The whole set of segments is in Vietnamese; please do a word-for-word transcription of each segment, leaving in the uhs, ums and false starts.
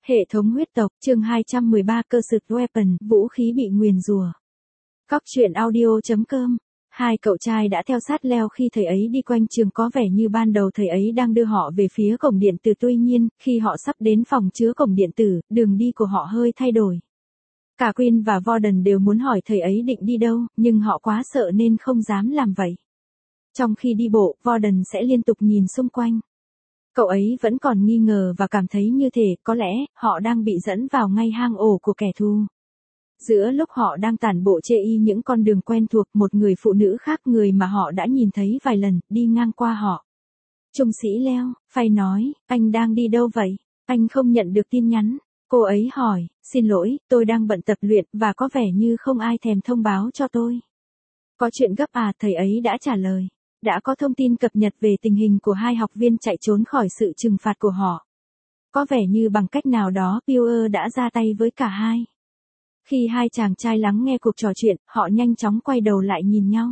Hệ thống huyết tộc, chương hai trăm mười ba cơ sực weapon, vũ khí bị nguyền rủa. Cóc truyện audio chấm com. Hai cậu trai đã theo sát Leo khi thầy ấy đi quanh trường, có vẻ như ban đầu thầy ấy đang đưa họ về phía cổng điện tử, tuy nhiên, khi họ sắp đến phòng chứa cổng điện tử, đường đi của họ hơi thay đổi. Cả Quinn và Warden đều muốn hỏi thầy ấy định đi đâu, nhưng họ quá sợ nên không dám làm vậy. Trong khi đi bộ, Warden sẽ liên tục nhìn xung quanh. Cậu ấy vẫn còn nghi ngờ và cảm thấy như thể, có lẽ, họ đang bị dẫn vào ngay hang ổ của kẻ thù. Giữa lúc họ đang tản bộ chê y những con đường quen thuộc, một người phụ nữ khác, người mà họ đã nhìn thấy vài lần, đi ngang qua họ. Trung sĩ Leo, Phai nói, anh đang đi đâu vậy? Anh không nhận được tin nhắn. Cô ấy hỏi, xin lỗi, tôi đang bận tập luyện, và có vẻ như không ai thèm thông báo cho tôi. Có chuyện gấp à? Thầy ấy đã trả lời. Đã có thông tin cập nhật về tình hình của hai học viên chạy trốn khỏi sự trừng phạt của họ. Có vẻ như bằng cách nào đó, Pewer đã ra tay với cả hai. Khi hai chàng trai lắng nghe cuộc trò chuyện, họ nhanh chóng quay đầu lại nhìn nhau.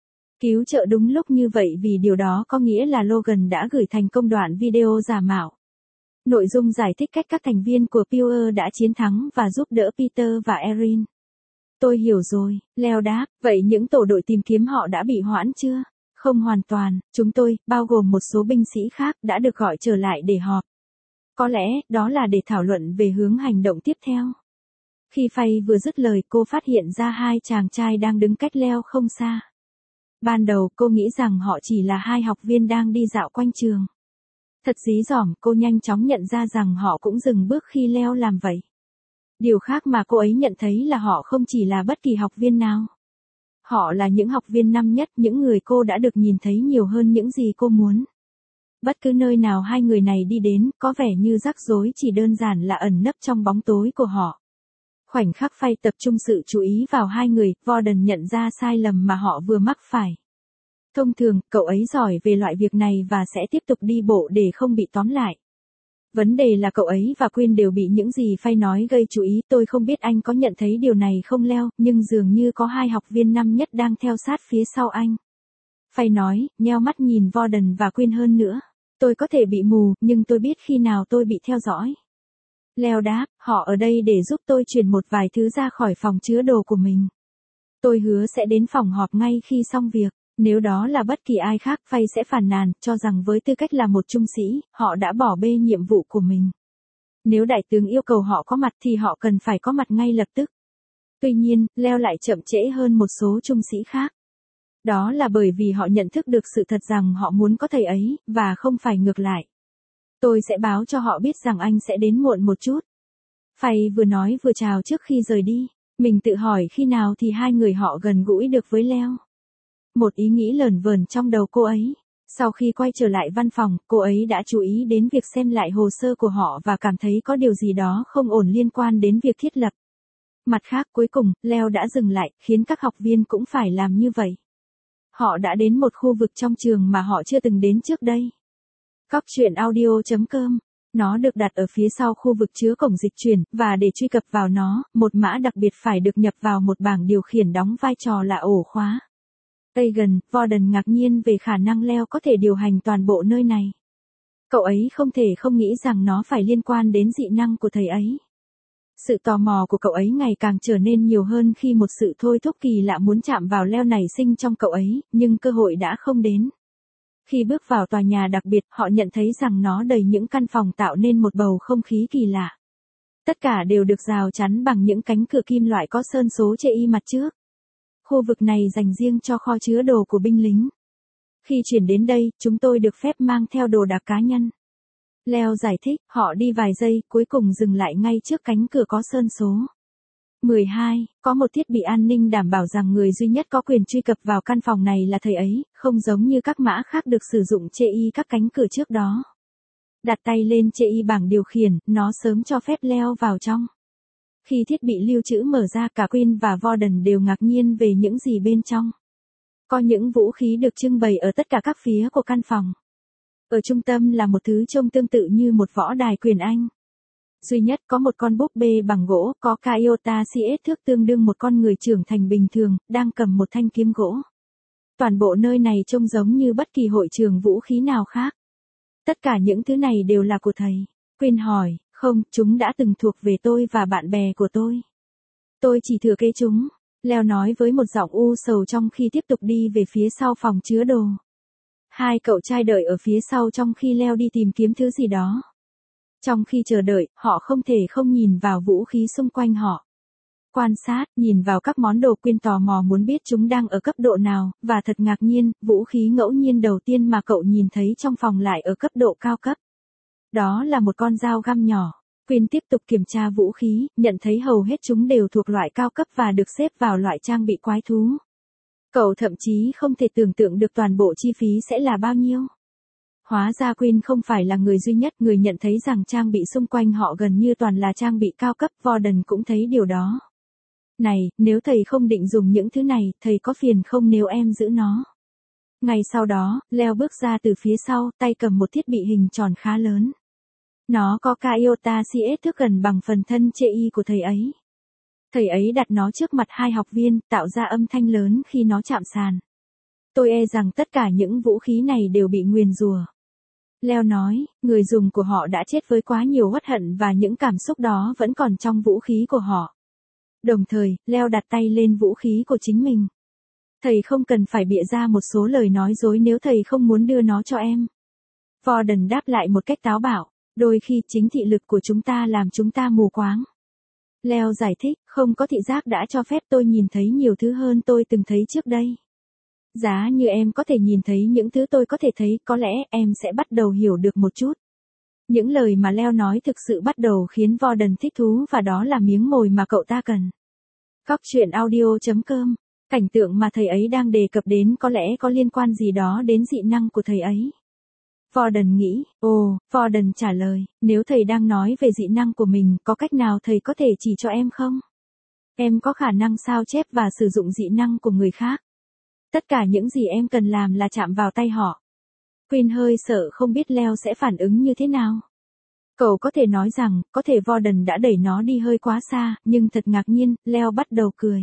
Cứu trợ đúng lúc như vậy, vì điều đó có nghĩa là Logan đã gửi thành công đoạn video giả mạo. Nội dung giải thích cách các thành viên của Pewer đã chiến thắng và giúp đỡ Peter và Erin. Tôi hiểu rồi, Leo đáp, vậy những tổ đội tìm kiếm họ đã bị hoãn chưa? Không hoàn toàn, chúng tôi, bao gồm một số binh sĩ khác, đã được gọi trở lại để họp. Có lẽ, đó là để thảo luận về hướng hành động tiếp theo. Khi Phai vừa dứt lời, cô phát hiện ra hai chàng trai đang đứng cách Leo không xa. Ban đầu, cô nghĩ rằng họ chỉ là hai học viên đang đi dạo quanh trường. Thật dí dỏm, cô nhanh chóng nhận ra rằng họ cũng dừng bước khi Leo làm vậy. Điều khác mà cô ấy nhận thấy là họ không chỉ là bất kỳ học viên nào. Họ là những học viên năm nhất, những người cô đã được nhìn thấy nhiều hơn những gì cô muốn. Bất cứ nơi nào hai người này đi đến, có vẻ như rắc rối chỉ đơn giản là ẩn nấp trong bóng tối của họ. Khoảnh khắc Phai tập trung sự chú ý vào hai người, Warden nhận ra sai lầm mà họ vừa mắc phải. Thông thường, cậu ấy giỏi về loại việc này và sẽ tiếp tục đi bộ để không bị tóm lại. Vấn đề là cậu ấy và Quinn đều bị những gì Phai nói gây chú ý. Tôi không biết anh có nhận thấy điều này không Leo, nhưng dường như có hai học viên năm nhất đang theo sát phía sau anh. Phai nói, nheo mắt nhìn Warden và Quinn hơn nữa. Tôi có thể bị mù, nhưng tôi biết khi nào tôi bị theo dõi. Leo đáp, họ ở đây để giúp tôi chuyển một vài thứ ra khỏi phòng chứa đồ của mình. Tôi hứa sẽ đến phòng họp ngay khi xong việc. Nếu đó là bất kỳ ai khác, Phai sẽ phàn nàn, cho rằng với tư cách là một trung sĩ, họ đã bỏ bê nhiệm vụ của mình. Nếu đại tướng yêu cầu họ có mặt thì họ cần phải có mặt ngay lập tức. Tuy nhiên, Leo lại chậm trễ hơn một số trung sĩ khác. Đó là bởi vì họ nhận thức được sự thật rằng họ muốn có thầy ấy, và không phải ngược lại. Tôi sẽ báo cho họ biết rằng anh sẽ đến muộn một chút. Phai vừa nói vừa chào trước khi rời đi. Mình tự hỏi khi nào thì hai người họ gần gũi được với Leo. Một ý nghĩ lởn vởn trong đầu cô ấy. Sau khi quay trở lại văn phòng, cô ấy đã chú ý đến việc xem lại hồ sơ của họ và cảm thấy có điều gì đó không ổn liên quan đến việc thiết lập. Mặt khác, cuối cùng, Leo đã dừng lại, khiến các học viên cũng phải làm như vậy. Họ đã đến một khu vực trong trường mà họ chưa từng đến trước đây. Cóc truyện audio chấm com. Nó được đặt ở phía sau khu vực chứa cổng dịch chuyển, và để truy cập vào nó, một mã đặc biệt phải được nhập vào một bảng điều khiển đóng vai trò là ổ khóa. Pagan, Warden ngạc nhiên về khả năng Leo có thể điều hành toàn bộ nơi này. Cậu ấy không thể không nghĩ rằng nó phải liên quan đến dị năng của thầy ấy. Sự tò mò của cậu ấy ngày càng trở nên nhiều hơn khi một sự thôi thúc kỳ lạ muốn chạm vào Leo nảy sinh trong cậu ấy, nhưng cơ hội đã không đến. Khi bước vào tòa nhà đặc biệt, họ nhận thấy rằng nó đầy những căn phòng tạo nên một bầu không khí kỳ lạ. Tất cả đều được rào chắn bằng những cánh cửa kim loại có sơn số chê y mặt trước. Khu vực này dành riêng cho kho chứa đồ của binh lính. Khi chuyển đến đây, chúng tôi được phép mang theo đồ đạc cá nhân. Leo giải thích, họ đi vài giây, cuối cùng dừng lại ngay trước cánh cửa có sơn số. mười hai, có một thiết bị an ninh đảm bảo rằng người duy nhất có quyền truy cập vào căn phòng này là thầy ấy, không giống như các mã khác được sử dụng chê y các cánh cửa trước đó. Đặt tay lên chê y bảng điều khiển, nó sớm cho phép Leo vào trong. Khi thiết bị lưu trữ mở ra, cả Quinn và Warden đều ngạc nhiên về những gì bên trong. Có những vũ khí được trưng bày ở tất cả các phía của căn phòng. Ở trung tâm là một thứ trông tương tự như một võ đài quyền Anh. Duy nhất có một con búp bê bằng gỗ, có Iota xê ét thước tương đương một con người trưởng thành bình thường, đang cầm một thanh kiếm gỗ. Toàn bộ nơi này trông giống như bất kỳ hội trường vũ khí nào khác. Tất cả những thứ này đều là của thầy. Quinn hỏi, Không, chúng đã từng thuộc về tôi và bạn bè của tôi. Tôi chỉ thừa kế chúng. Leo nói với một giọng u sầu trong khi tiếp tục đi về phía sau phòng chứa đồ. Hai cậu trai đợi ở phía sau trong khi Leo đi tìm kiếm thứ gì đó. Trong khi chờ đợi, họ không thể không nhìn vào vũ khí xung quanh họ. Quan sát, nhìn vào các món đồ Quyên tò mò muốn biết chúng đang ở cấp độ nào, và thật ngạc nhiên, vũ khí ngẫu nhiên đầu tiên mà cậu nhìn thấy trong phòng lại ở cấp độ cao cấp. Đó là một con dao găm nhỏ. Quyên tiếp tục kiểm tra vũ khí, nhận thấy hầu hết chúng đều thuộc loại cao cấp và được xếp vào loại trang bị quái thú. Cậu thậm chí không thể tưởng tượng được toàn bộ chi phí sẽ là bao nhiêu. Hóa ra Quyên không phải là người duy nhất, người nhận thấy rằng trang bị xung quanh họ gần như toàn là trang bị cao cấp, Vorden cũng thấy điều đó. Này, nếu thầy không định dùng những thứ này, thầy có phiền không nếu em giữ nó? Ngay sau đó, Leo bước ra từ phía sau, tay cầm một thiết bị hình tròn khá lớn. Nó có ca iota xê ét thước gần bằng phần thân chê y của thầy ấy. Thầy ấy đặt nó trước mặt hai học viên, tạo ra âm thanh lớn khi nó chạm sàn. Tôi e rằng tất cả những vũ khí này đều bị nguyền rủa. Leo nói, người dùng của họ đã chết với quá nhiều uất hận và những cảm xúc đó vẫn còn trong vũ khí của họ. Đồng thời, Leo đặt tay lên vũ khí của chính mình. Thầy không cần phải bịa ra một số lời nói dối nếu thầy không muốn đưa nó cho em. Vorden đáp lại một cách táo bạo, đôi khi chính thị lực của chúng ta làm chúng ta mù quáng. Leo giải thích, không có thị giác đã cho phép tôi nhìn thấy nhiều thứ hơn tôi từng thấy trước đây. Giá như em có thể nhìn thấy những thứ tôi có thể thấy, có lẽ em sẽ bắt đầu hiểu được một chút. Những lời mà Leo nói thực sự bắt đầu khiến Vorden thích thú và đó là miếng mồi mà cậu ta cần. Góc truyện audio chấm com. Cảnh tượng mà thầy ấy đang đề cập đến có lẽ có liên quan gì đó đến dị năng của thầy ấy. Vorden nghĩ, ồ, Vorden trả lời, nếu thầy đang nói về dị năng của mình, có cách nào thầy có thể chỉ cho em không? Em có khả năng sao chép và sử dụng dị năng của người khác. Tất cả những gì em cần làm là chạm vào tay họ. Quyên hơi sợ không biết Leo sẽ phản ứng như thế nào. Cậu có thể nói rằng, có thể Vorden đã đẩy nó đi hơi quá xa, nhưng thật ngạc nhiên, Leo bắt đầu cười.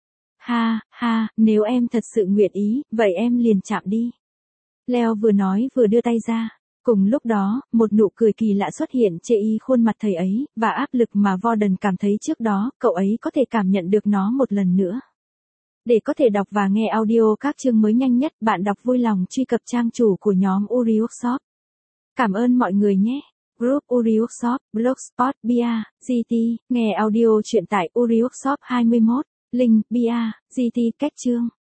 Ha, ha, nếu em thật sự nguyện ý, vậy em liền chạm đi. Leo vừa nói vừa đưa tay ra. Cùng lúc đó, một nụ cười kỳ lạ xuất hiện trên y khuôn mặt thầy ấy, và áp lực mà Vorden cảm thấy trước đó, cậu ấy có thể cảm nhận được nó một lần nữa. Để có thể đọc và nghe audio các chương mới nhanh nhất, bạn đọc vui lòng truy cập trang chủ của nhóm Uri Workshop. Cảm ơn mọi người nhé. Group Uri Workshop, Blogspot, bia, giê tê, nghe audio truyện tại Uri Workshop hai mươi mốt, link, bia, giê tê, cách chương.